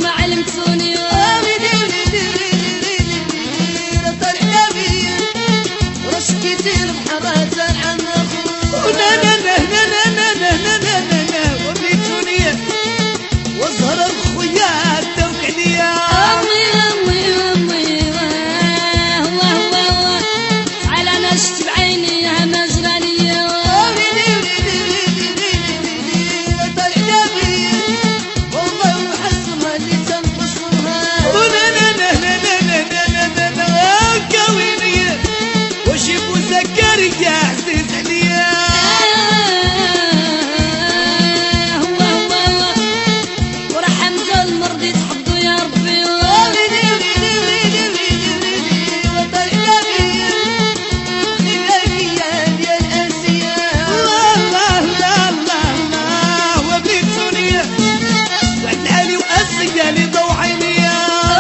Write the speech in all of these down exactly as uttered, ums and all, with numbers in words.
ما علمتوني كتير بحرات عن اخوه لا لا لا لا لا لا لا لا لا لا وبيتوني وازهر اخويا توك عليا امي امي امي واه واه تعال انا شفت بعيني يا مجرانيه طالع لي والله محسمها اللي تنفصلها لا لا لا لا لا لا لا لا كوينيه وجيب زكريا عزيز عليا هو هو ورا حمزه المرضي تحضوا يا ربي وطلع لي ليالي ديال اسيا الله الله الله وبنيت سونيا وعد العالي واسيا اللي ضو عينيا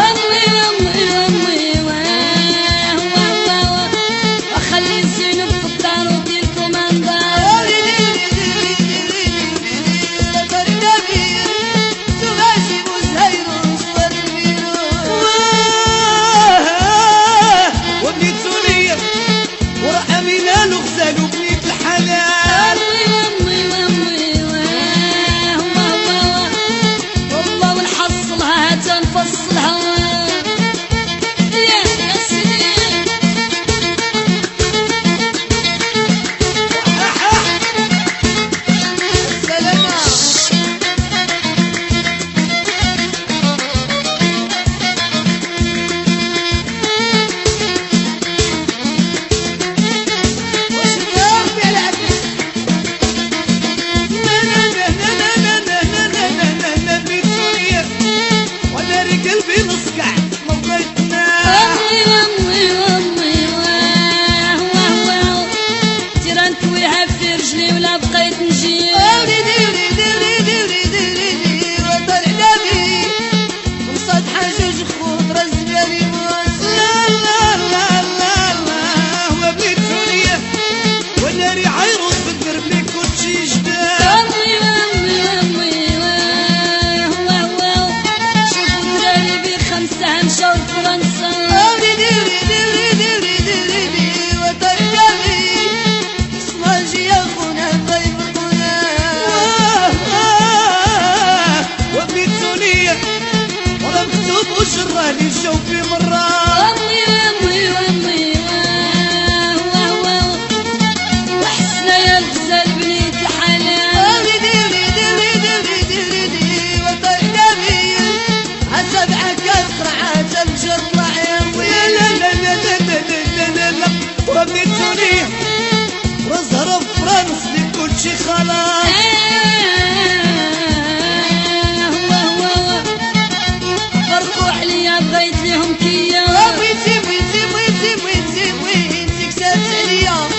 وشراني شوفي مرة امي امي امي وحسنا يا الغزال بنيتي حلال ديري ديري ديري ديري ديري وطلع لي هسبعة كاس قرعة مجرة يا ويا لا لا لا لا لا لا لا وبنيت سونيا وازهر فرنسا كلشي خلاص بغيت لهم كيا ويتي ويتي ويتي ويتي ويتي كسبت عليا